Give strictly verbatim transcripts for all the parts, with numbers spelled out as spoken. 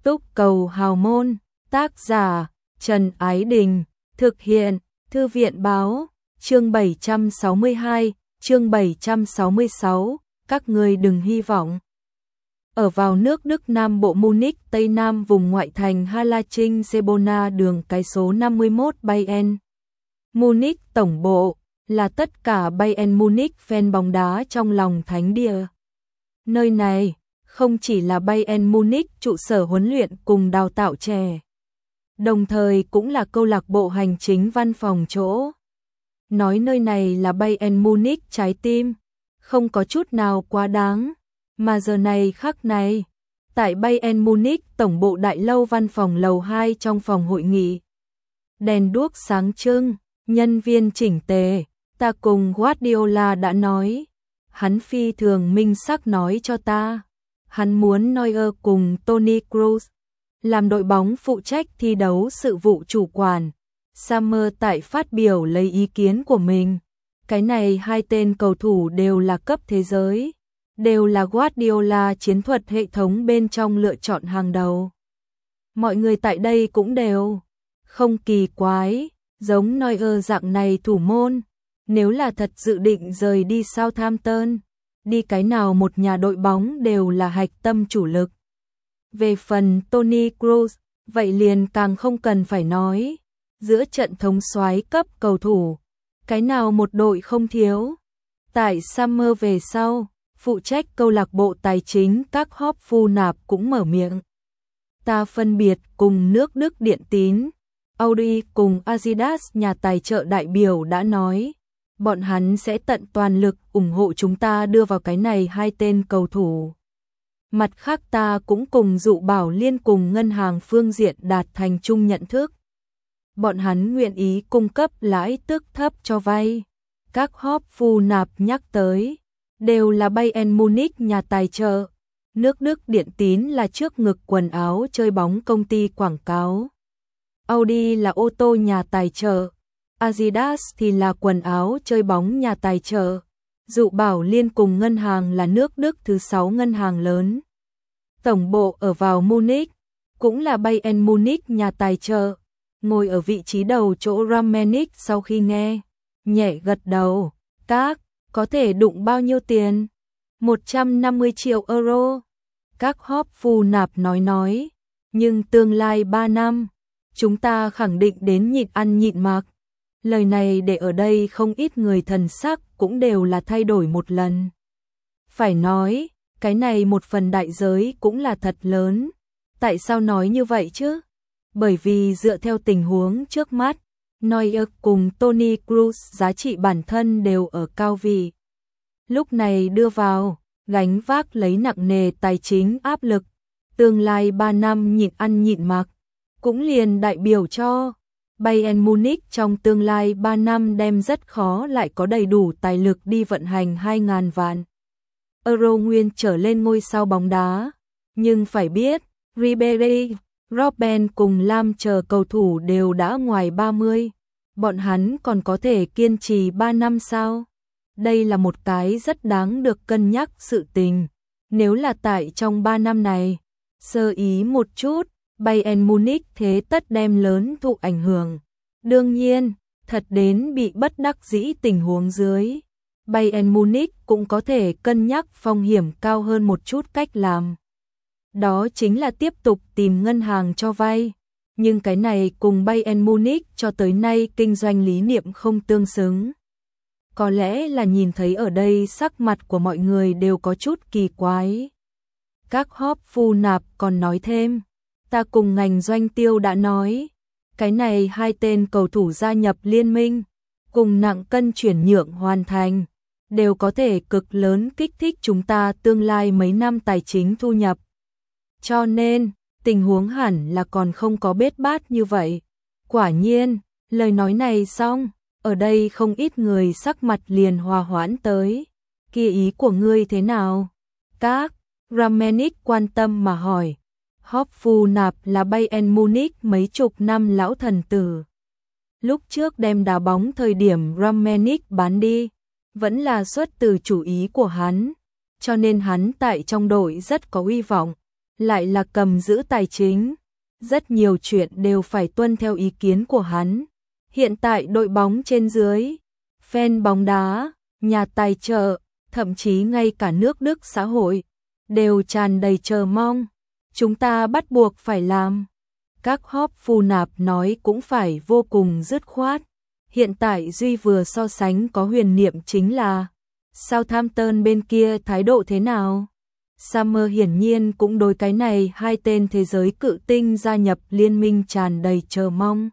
Túc cầu hào môn, tác giả Trần Ái Đình, thực hiện Thư viện Báo, chương bảy trăm sáu mươi hai, chương bảy trăm sáu mươi sáu, các ngươi đừng hy vọng. Ở vào nước Đức Nam Bộ Munich, Tây Nam vùng ngoại thành Halaching Sebona đường cái số năm mươi mốt Bayern Munich tổng bộ, là tất cả Bayern Munich fan bóng đá trong lòng thánh địa. Nơi này không chỉ là Bayern Munich trụ sở huấn luyện cùng đào tạo trẻ, đồng thời cũng là câu lạc bộ hành chính văn phòng chỗ. Nói nơi này là Bayern Munich trái tim, không có chút nào quá đáng, mà giờ này khắc này, tại Bayern Munich tổng bộ đại lâu văn phòng lầu hai trong phòng hội nghị. Đèn đuốc sáng trưng, nhân viên chỉnh tề, ta cùng Guardiola đã nói, hắn phi thường minh xác nói cho ta, hắn muốn Neuer cùng Toni Kroos làm đội bóng phụ trách thi đấu sự vụ chủ quản. Summer tại phát biểu lấy ý kiến của mình, cái này hai tên cầu thủ đều là cấp thế giới, đều là Guardiola chiến thuật hệ thống bên trong lựa chọn hàng đầu. Mọi người tại đây cũng đều không kỳ quái, giống Neuer dạng này thủ môn, nếu là thật dự định rời đi Southampton, đi cái nào một nhà đội bóng đều là hạch tâm chủ lực. Về phần Toni Kroos, vậy liền càng không cần phải nói, giữa trận thống soái cấp cầu thủ, cái nào một đội không thiếu. Tại Summer về sau, phụ trách câu lạc bộ tài chính các Hop Phu Nạp cũng mở miệng. Ta phân biệt cùng nước Đức Điện Tín, Audi cùng Adidas nhà tài trợ đại biểu đã nói, bọn hắn sẽ tận toàn lực ủng hộ chúng ta đưa vào cái này hai tên cầu thủ. Mặt khác ta cũng cùng dụ bảo liên cùng ngân hàng phương diện đạt thành chung nhận thức. Bọn hắn nguyện ý cung cấp lãi tức thấp cho vay. Các Hop Phu Nạp nhắc tới, đều là Bayern Munich nhà tài trợ. Nước Đức Điện Tín là trước ngực quần áo chơi bóng công ty quảng cáo. Audi là ô tô nhà tài trợ. Adidas thì là quần áo chơi bóng nhà tài trợ. Dụ bảo liên cùng ngân hàng là nước Đức thứ sáu ngân hàng lớn. Tổng bộ ở vào Munich, cũng là Bayern Munich nhà tài trợ. Ngồi ở vị trí đầu chỗ Rangnick sau khi nghe, nhẹ gật đầu, các, có thể đụng bao nhiêu tiền? một trăm năm mươi triệu euro. Các Hop Phu Nạp nói nói, nhưng tương lai ba năm, chúng ta khẳng định đến nhịn ăn nhịn mặc. Lời này để ở đây không ít người thần sắc cũng đều là thay đổi một lần. Phải nói, cái này một phần đại giới cũng là thật lớn. Tại sao nói như vậy chứ? Bởi vì dựa theo tình huống trước mắt, Neuer cùng Toni Kroos giá trị bản thân đều ở cao vị. Lúc này đưa vào, gánh vác lấy nặng nề tài chính áp lực, tương lai ba năm nhịn ăn nhịn mặc, cũng liền đại biểu cho Bayern Munich trong tương lai ba năm đem rất khó lại có đầy đủ tài lực đi vận hành hai nghìn vạn euro nguyên trở lên ngôi sao bóng đá. Nhưng phải biết, Ribéry, Robben cùng Lam chờ cầu thủ đều đã ngoài ba mươi, bọn hắn còn có thể kiên trì ba năm sao? Đây là một cái rất đáng được cân nhắc sự tình. Nếu là tại trong ba năm này, sơ ý một chút, Bayern Munich thế tất đem lớn thụ ảnh hưởng. Đương nhiên, thật đến bị bất đắc dĩ tình huống dưới, Bayern Munich cũng có thể cân nhắc phong hiểm cao hơn một chút cách làm. Đó chính là tiếp tục tìm ngân hàng cho vay, nhưng cái này cùng Bayern Munich cho tới nay kinh doanh lý niệm không tương xứng. Có lẽ là nhìn thấy ở đây sắc mặt của mọi người đều có chút kỳ quái. Các Hop Phu Nạp còn nói thêm, ta cùng ngành doanh tiêu đã nói, cái này hai tên cầu thủ gia nhập liên minh, cùng nặng cân chuyển nhượng hoàn thành, đều có thể cực lớn kích thích chúng ta tương lai mấy năm tài chính thu nhập. Cho nên, tình huống hẳn là còn không có bết bát như vậy. Quả nhiên, lời nói này xong, ở đây không ít người sắc mặt liền hòa hoãn tới. Kia ý của ngươi thế nào? Các, Rangnick quan tâm mà hỏi. Hop Phu Nạp là Bayern Munich mấy chục năm lão thần tử. Lúc trước đem đá bóng thời điểm Rangnick bán đi, vẫn là xuất từ chủ ý của hắn, cho nên hắn tại trong đội rất có hy vọng. lại là cầm giữ tài chính. Rất nhiều chuyện đều phải tuân theo ý kiến của hắn. Hiện tại đội bóng trên dưới, fan bóng đá, nhà tài trợ, thậm chí ngay cả nước Đức xã hội, đều tràn đầy chờ mong. Chúng ta bắt buộc phải làm. Các hop phu nạp nói cũng phải vô cùng dứt khoát. Hiện tại duy vừa so sánh có huyền niệm chính là Southampton bên kia thái độ thế nào? Summer hiển nhiên cũng đối cái này hai tên thế giới cự tinh gia nhập liên minh tràn đầy chờ mong.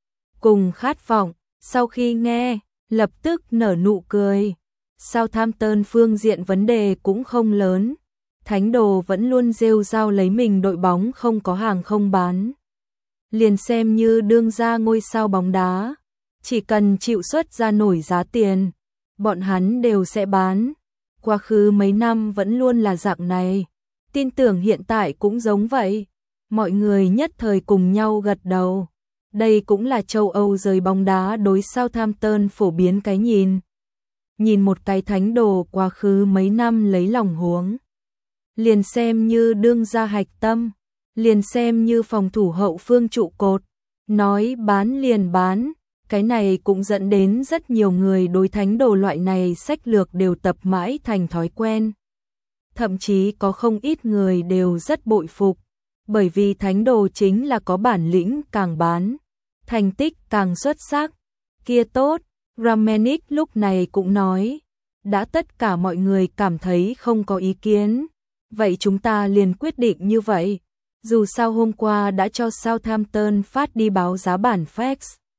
Cùng khát vọng, sau khi nghe, lập tức nở nụ cười. Southampton phương diện vấn đề cũng không lớn. Thánh đồ vẫn luôn rêu rao lấy mình đội bóng không có hàng không bán. Liền xem như đương ra ngôi sao bóng đá. Chỉ cần chịu xuất ra nổi giá tiền, bọn hắn đều sẽ bán. Quá khứ mấy năm vẫn luôn là dạng này. Tin tưởng hiện tại cũng giống vậy. Mọi người nhất thời cùng nhau gật đầu. Đây cũng là châu Âu giới bóng đá đối Southampton phổ biến cái nhìn. Nhìn một cái thánh đồ quá khứ mấy năm lấy lòng huống. Liền xem như đương gia hạch tâm. Liền xem như phòng thủ hậu phương trụ cột. Nói bán liền bán. Cái này cũng dẫn đến rất nhiều người đối thánh đồ loại này sách lược đều tập mãi thành thói quen. Thậm chí có không ít người đều rất bội phục. Bởi vì thánh đồ chính là có bản lĩnh càng bán. Thành tích càng xuất sắc. Kia tốt, Rangnick lúc này cũng nói. Đã tất cả mọi người cảm thấy không có ý kiến. Vậy chúng ta liền quyết định như vậy. Dù sao hôm qua đã cho Southampton phát đi báo giá bản Fax.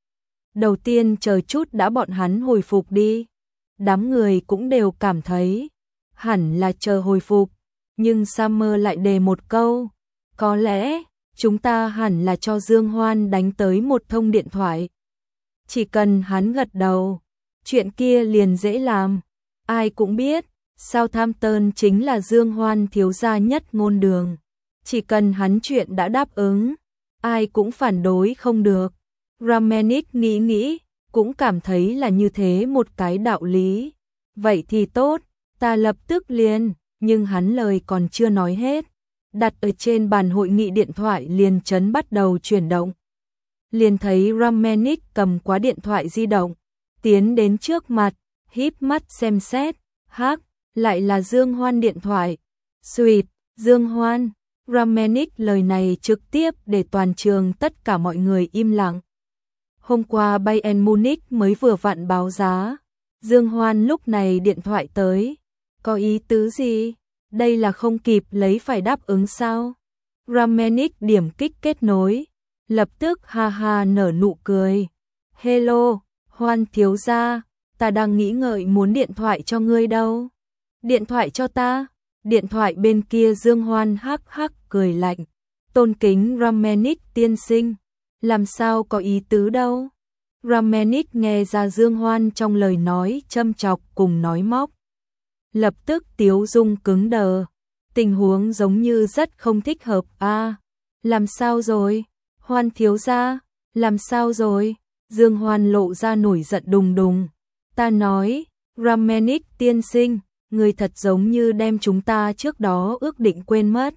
Đầu tiên chờ chút đã bọn hắn hồi phục đi. Đám người cũng đều cảm thấy hẳn là chờ hồi phục. Nhưng Summer lại đề một câu. Có lẽ chúng ta hẳn là cho Dương Hoan đánh tới một thông điện thoại. Chỉ cần hắn gật đầu, chuyện kia liền dễ làm. Ai cũng biết, Southampton chính là Dương Hoan thiếu gia nhất ngôn đường. Chỉ cần hắn chuyện đã đáp ứng, ai cũng phản đối không được. Rangnick nghĩ nghĩ, cũng cảm thấy là như thế một cái đạo lý. Vậy thì tốt, ta lập tức liền, nhưng hắn lời còn chưa nói hết. Đặt ở trên bàn hội nghị điện thoại liền chấn bắt đầu chuyển động. Liền thấy Rangnick cầm quá điện thoại di động, tiến đến trước mặt, híp mắt xem xét, hắc, lại là Dương Hoan điện thoại. Sweet, Dương Hoan, Rangnick lời này trực tiếp để toàn trường tất cả mọi người im lặng. Hôm qua Bayern Munich mới vừa vặn báo giá, Dương Hoan lúc này điện thoại tới, có ý tứ gì? Đây là không kịp lấy phải đáp ứng sao? Rangnick điểm kích kết nối, lập tức ha ha nở nụ cười. Hello, Hoan thiếu gia, ta đang nghĩ ngợi muốn điện thoại cho ngươi đâu. Điện thoại cho ta? Điện thoại bên kia Dương Hoan hắc hắc cười lạnh. Tôn kính Rangnick tiên sinh, làm sao có ý tứ đâu. Rangnick nghe ra Dương Hoan trong lời nói châm chọc cùng nói móc. Lập tức tiếu dung cứng đờ. Tình huống giống như rất không thích hợp a. À, làm sao rồi? Hoan thiếu gia, làm sao rồi? Dương Hoan lộ ra nổi giận đùng đùng. Ta nói, Rangnick tiên sinh, người thật giống như đem chúng ta trước đó ước định quên mất.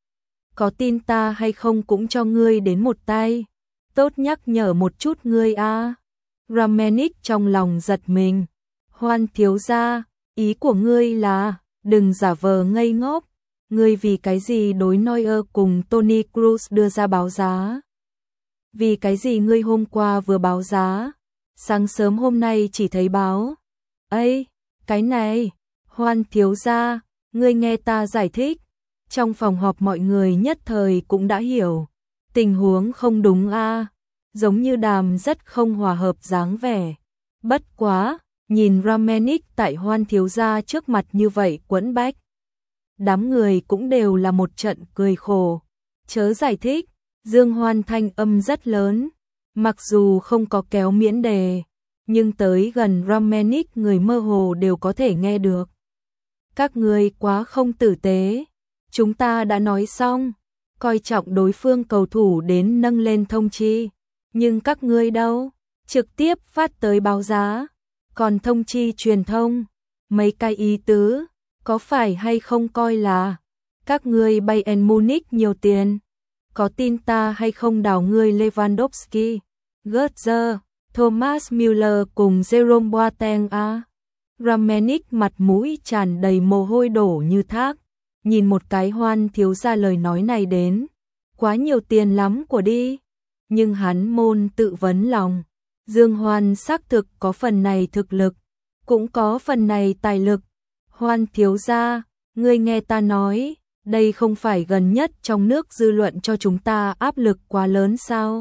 Có tin ta hay không cũng cho ngươi đến một tay. Tốt nhắc nhở một chút ngươi a. À. Rangnick trong lòng giật mình. Hoan thiếu gia, ý của ngươi là, đừng giả vờ ngây ngốc. Ngươi vì cái gì đối Neuer cùng Toni Kroos đưa ra báo giá? Vì cái gì ngươi hôm qua vừa báo giá? Sáng sớm hôm nay chỉ thấy báo. Ây, cái này, Hoan thiếu gia, ngươi nghe ta giải thích. Trong phòng họp mọi người nhất thời cũng đã hiểu. Tình huống không đúng a, à. Giống như đàm rất không hòa hợp dáng vẻ. Bất quá, nhìn Rangnick tại Hoan thiếu gia trước mặt như vậy quẫn bách. Đám người cũng đều là một trận cười khổ. Chớ giải thích, Dương Hoan thanh âm rất lớn. Mặc dù không có kéo miễn đề, nhưng tới gần Rangnick người mơ hồ đều có thể nghe được. Các ngươi quá không tử tế. Chúng ta đã nói xong, coi trọng đối phương cầu thủ đến nâng lên thông chi. Nhưng các ngươi đâu? Trực tiếp phát tới báo giá. Còn thông chi truyền thông, mấy cái ý tứ, có phải hay không coi là Các ngươi Bayern Munich nhiều tiền, có tin ta hay không đào ngươi Lewandowski, Götze, Thomas Müller cùng Jerome Boateng à? Rangnick mặt mũi tràn đầy mồ hôi đổ như thác, nhìn một cái Hoan thiếu gia lời nói này đến, quá nhiều tiền lắm của đi, nhưng hắn môn tự vấn lòng, Dương Hoan xác thực có phần này thực lực, cũng có phần này tài lực. Hoan thiếu gia, ngươi nghe ta nói, đây không phải gần nhất trong nước dư luận cho chúng ta áp lực quá lớn sao?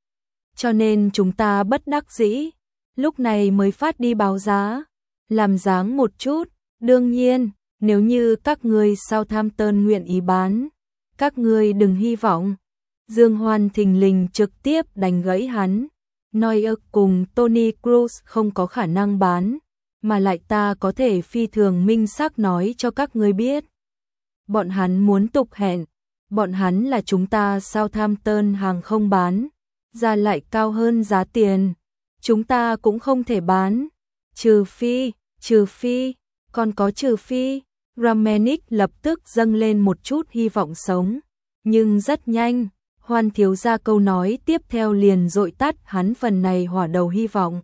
Cho nên chúng ta bất đắc dĩ, lúc này mới phát đi báo giá, làm dáng một chút, đương nhiên, nếu như các ngươi Southampton nguyện ý bán, các ngươi đừng hy vọng. Dương Hoan thình lình trực tiếp đánh gãy hắn, Neuer cùng Toni Kroos không có khả năng bán, mà lại ta có thể phi thường minh xác nói cho các ngươi biết. Bọn hắn muốn tục hẹn, bọn hắn là chúng ta Southampton hàng không bán, giá lại cao hơn giá tiền, chúng ta cũng không thể bán, trừ phi, trừ phi, còn có trừ phi. Rangnick lập tức dâng lên một chút hy vọng sống, nhưng rất nhanh, Hoan thiếu gia câu nói tiếp theo liền dội tắt hắn phần này hỏa đầu hy vọng.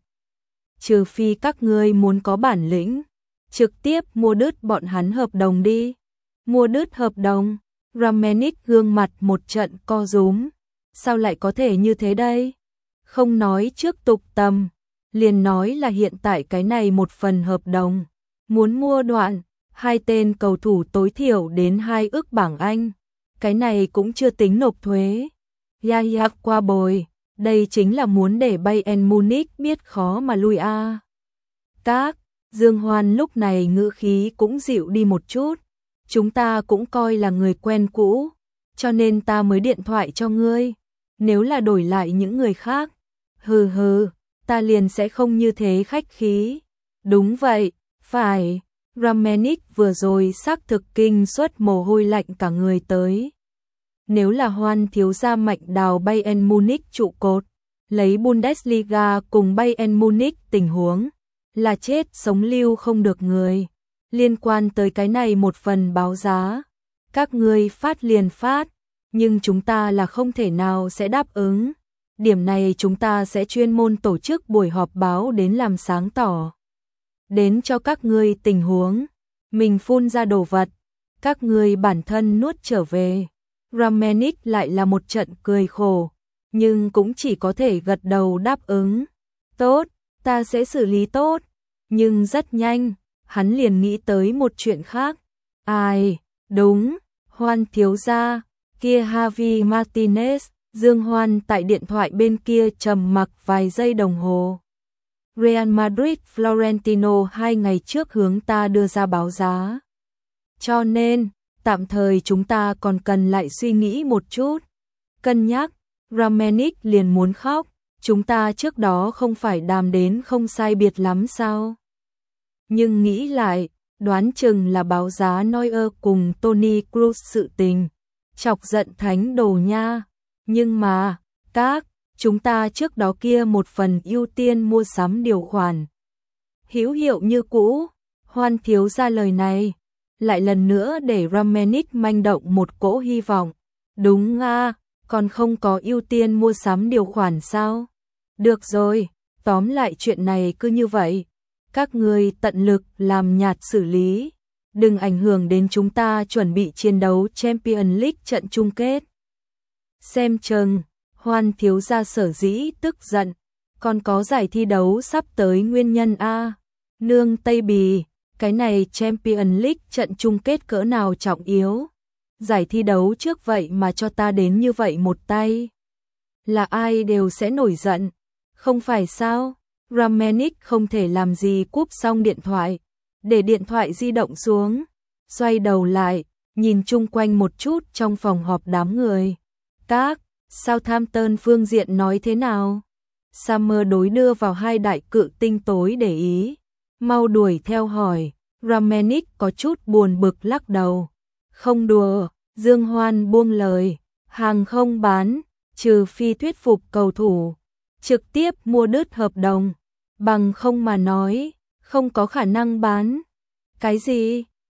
Trừ phi các ngươi muốn có bản lĩnh, trực tiếp mua đứt bọn hắn hợp đồng đi. Mua đứt hợp đồng, Rangnick gương mặt một trận co rúm, sao lại có thể như thế đây? Không nói trước tục tầm, liền nói là hiện tại cái này một phần hợp đồng, muốn mua đoạn, hai tên cầu thủ tối thiểu đến hai ức bảng Anh, cái này cũng chưa tính nộp thuế. Yaya qua bồi, đây chính là muốn để Bayern Munich biết khó mà lui a. À. Các, Dương Hoan lúc này ngữ khí cũng dịu đi một chút, chúng ta cũng coi là người quen cũ, cho nên ta mới điện thoại cho ngươi, nếu là đổi lại những người khác, hừ hừ, ta liền sẽ không như thế khách khí. Đúng vậy, phải. Rangnick vừa rồi xác thực kinh suất mồ hôi lạnh cả người tới. Nếu là Hoan thiếu gia mạnh đào Bayern Munich trụ cột, lấy Bundesliga cùng Bayern Munich tình huống, là chết sống lưu không được người. Liên quan tới cái này một phần báo giá, các ngươi phát liền phát, nhưng chúng ta là không thể nào sẽ đáp ứng. Điểm này chúng ta sẽ chuyên môn tổ chức buổi họp báo đến làm sáng tỏ. Đến cho các ngươi tình huống, mình phun ra đồ vật, các ngươi bản thân nuốt trở về. Rangnick lại là một trận cười khổ, nhưng cũng chỉ có thể gật đầu đáp ứng. Tốt, ta sẽ xử lý tốt, nhưng rất nhanh, hắn liền nghĩ tới một chuyện khác. Ai, đúng, Hoan thiếu gia, kia Javi Martinez. Dương Hoan tại điện thoại bên kia trầm mặc vài giây đồng hồ. Real Madrid Florentino hai ngày trước hướng ta đưa ra báo giá. Cho nên, tạm thời chúng ta còn cần lại suy nghĩ một chút. Cân nhắc, Rangnick liền muốn khóc, chúng ta trước đó không phải đàm đến không sai biệt lắm sao? Nhưng nghĩ lại, đoán chừng là báo giá Neuer cùng Toni Kroos sự tình, chọc giận thánh đồ nha. Nhưng mà, các, chúng ta trước đó kia một phần ưu tiên mua sắm điều khoản. Hữu hiệu như cũ, Hoan thiếu ra lời này, lại lần nữa để Rangnick manh động một cỗ hy vọng. Đúng nga, còn không có ưu tiên mua sắm điều khoản sao? Được rồi, tóm lại chuyện này cứ như vậy. Các ngươi tận lực làm nhạt xử lý, đừng ảnh hưởng đến chúng ta chuẩn bị chiến đấu Champions League trận chung kết. Xem chừng, Hoan thiếu gia sở dĩ tức giận, còn có giải thi đấu sắp tới nguyên nhân a. Nương Tây Bì, cái này Champions League trận chung kết cỡ nào trọng yếu. Giải thi đấu trước vậy mà cho ta đến như vậy một tay. Là ai đều sẽ nổi giận, không phải sao? Rangnick không thể làm gì cúp xong điện thoại, để điện thoại di động xuống, xoay đầu lại, nhìn chung quanh một chút trong phòng họp đám người. Các, Southampton phương diện nói thế nào? Summer đối đưa vào hai đại cự tinh tối để ý. Mau đuổi theo hỏi, Rangnick có chút buồn bực lắc đầu. Không đùa, Dương Hoan buông lời, hàng không bán, trừ phi thuyết phục cầu thủ, trực tiếp mua đứt hợp đồng, bằng không mà nói, không có khả năng bán. Cái gì?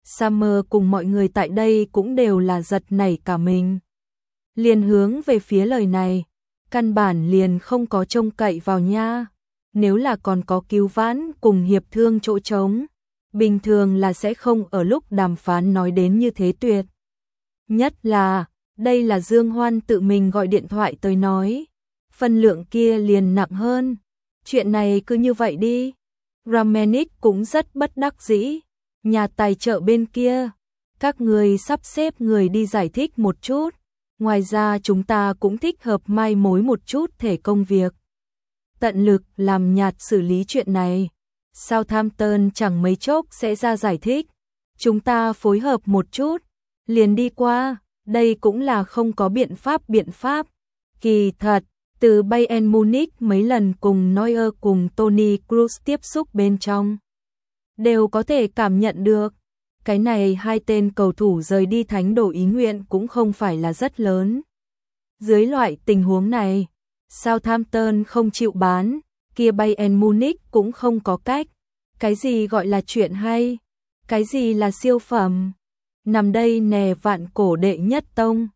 Summer cùng mọi người tại đây cũng đều là giật nảy cả mình. Liền hướng về phía lời này, căn bản liền không có trông cậy vào nha. Nếu là còn có cứu vãn cùng hiệp thương chỗ trống, bình thường là sẽ không ở lúc đàm phán nói đến như thế tuyệt. Nhất là, đây là Dương Hoan tự mình gọi điện thoại tới nói, phân lượng kia liền nặng hơn. Chuyện này cứ như vậy đi. Ramanik cũng rất bất đắc dĩ. Nhà tài trợ bên kia, các người sắp xếp người đi giải thích một chút. Ngoài ra chúng ta cũng thích hợp mai mối một chút thể công việc. Tận lực làm nhạt xử lý chuyện này. Southampton chẳng mấy chốc sẽ ra giải thích. Chúng ta phối hợp một chút, liền đi qua. Đây cũng là không có biện pháp biện pháp. Kỳ thật, từ Bayern Munich mấy lần cùng Neuer cùng Toni Kroos tiếp xúc bên trong, đều có thể cảm nhận được. Cái này hai tên cầu thủ rời đi thánh đồ ý nguyện cũng không phải là rất lớn. Dưới loại tình huống này, Southampton không chịu bán, kia Bayern Munich cũng không có cách. Cái gì gọi là chuyện hay? Cái gì là siêu phẩm? Nằm đây nè vạn cổ đệ nhất tông.